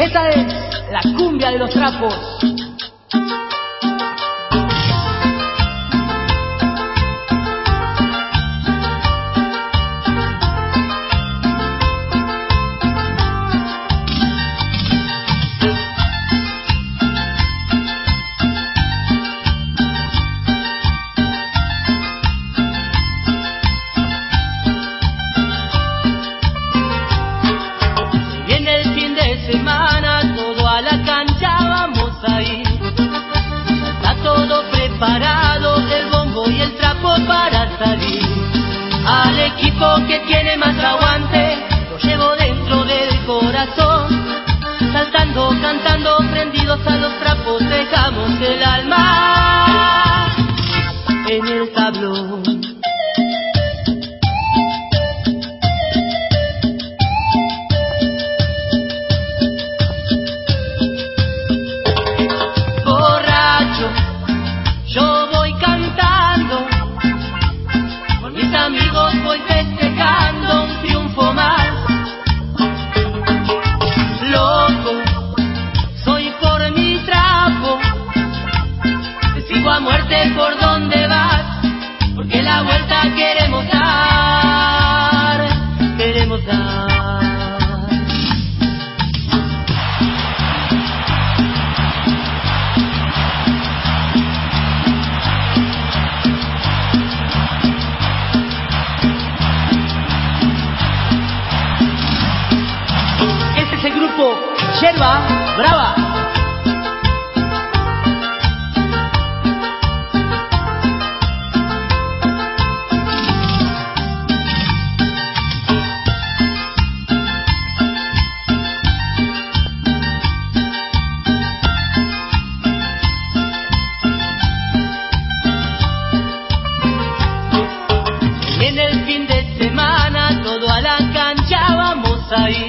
Esa es la cumbia de los trapos. Semana, todo a la cancha vamos a ir. Está todo preparado, el bombo y el trapo para salir. Al equipo que tiene más aguante, lo llevo dentro del corazón. Saltando, cantando, prendidos a los trapos, dejamos el alma en el tablón. Yo voy cantando, con mis amigos voy festejando un triunfo más. Loco, soy por mi trapo, te sigo a muerte por donde vas, porque la vuelta queremos dar, queremos dar. Yerba Brava. En el fin de semana, todo a la cancha vamos a ir.